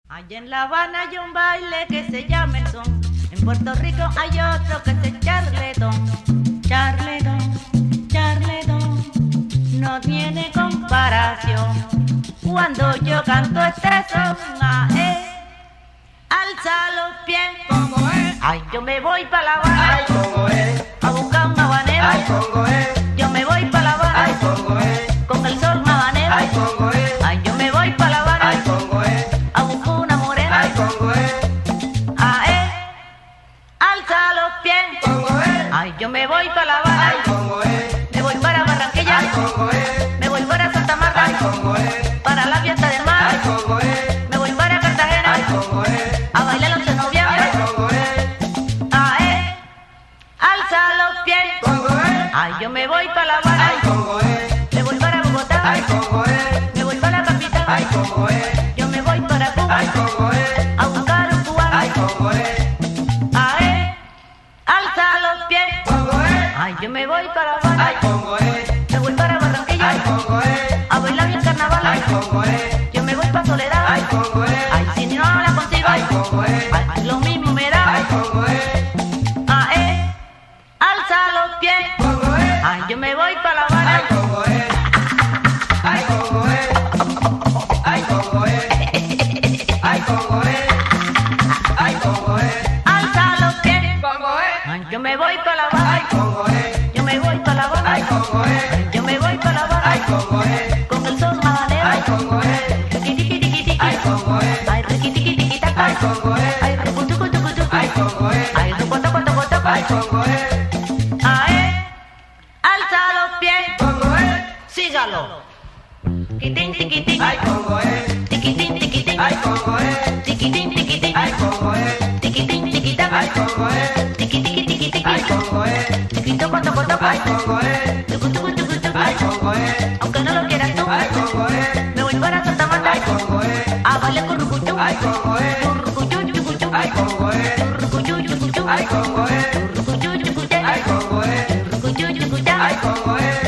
Allá en La Habana hay un baile que se llama el son. En Puerto Rico hay otro que se charletón. Charletón, charletón, no tiene comparación. Cuando yo canto este son, alza los pies, como es. Ay, yo me voy pa' La Habana, Ay, como es. a buscar un habanero. Ay, como es. Yo me voy pa' La Habana, Ay, como es. con el sol habanero. Ay, como es. Ay, yo me voy pa' La Habana, Ay, como es. a buscar una morena. Ay, como es. Alza los pies, Como es. ay, yo me voy pa' La Habana, Ay, como es. me voy para Barranquilla, Ay, como es. me voy para Santa Marta, Ay, como es. para la fiesta del mar, Ay, como es. me voy para Cartagena, Ay, como es. a bailar el 11 de Ay, noviembre. como es. Alza los pies, Como es. ay, yo me voy pa' La Habana, Ay, como es. me voy para Bogotá, Ay, como es. me voy para la capital, Ay, como es. yo me voy para Cuba, Ay, como es. a buscar un cubano. Ay, como es. Alza los pies, Como es. ay, yo me voy para La Habana, Ay, como es. me voy para Barranquilla, Ay, como es. a bailar el carnaval. Ay, como es. Yo me voy pa' Soledad, Ay, como es. ay, si no la consigo, Ay, como es. ay, lo mismo me Ay, da. como es. Alza los pies, Como es. ay, yo me voy pa' La Ay, Habana, como es. Ay, como es. Ay, como es. Ay, como es. Ay, como es. alza los pies, Como es. ay, yo me voy pa' La Ay, Habana, como es. yo me voy pa' La Ay, Habana, como es. yo me voy pa' La Ay, Habana, como es. con el sol habanero, Ay, como es. riquitiquitiquitiqui, Ay, como es. ay, riquitiquitiquitaca, Ay, como es. ay, rucutucutucutucu, Ay, como es. ay, rucotocotocotoco, Ay, como es. alza los pies, Como es. sígalo, tiquitín, tiquitín, Ay, como es. tiquitín, tiquitín, Ay, como es. tiquitín, tiquitín, Ay, como es. tiquitín, tiquitaca, Ay, como es. tiquitiquitiquitiqui, Ay, como es. tiquitocotocotoco, Ay, como es. tucutucutucutucu, Ay, como es. aunque no lo quieras tú, Ay, como es. me voy para Santa Marta, Ay, como es. a bailar con rucuchú, Ay, como es. rucuchú, chucuchú, Ay, como es. rucuchú, chucuchú, Ay, como es. rucuchú, chucuchá, Ay, como es. rucuchú, chucuchá, Ay, como es.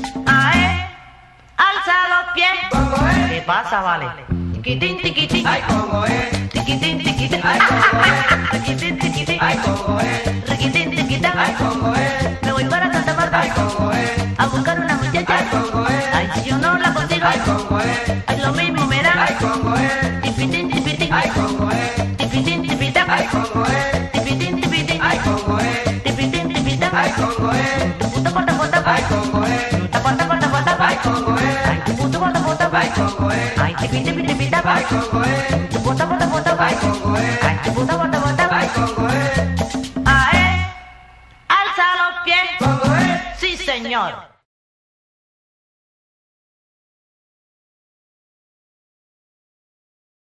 alza los pies, Como es. ¿qué pasa, vale? Tiquitín, tiquitín, Ay, como es. tiquitín, tiquitín, Ay, como es. tiquitín, tiquitín, Ay, como es. tiquitín, tiquitá, Ay, como es. me voy para Santa Marta, Ay, como es. a buscar una muchacha, Ay, como es. ay, si yo no la consigo, Ay, como es. ay, lo mismo me da, Ay, como es. tipitín, tipitín, Ay, como es. tipitín, tipitá, Ay, como es. tipitín, tipitín, Ay, como es. tipitín, tipitá, Ay, como es. puto, puto, puto, Ay, como es. puto, puto, puto, puto, Ay, como es. ay, puto, puto, puto, Ay, como es. ay, tipitín, tipitá, Ay, como es. puto, puto, puto, Ay, como es. ay, puto, puto, puto, Ay, como es. alza los pies, Como es. sí señor.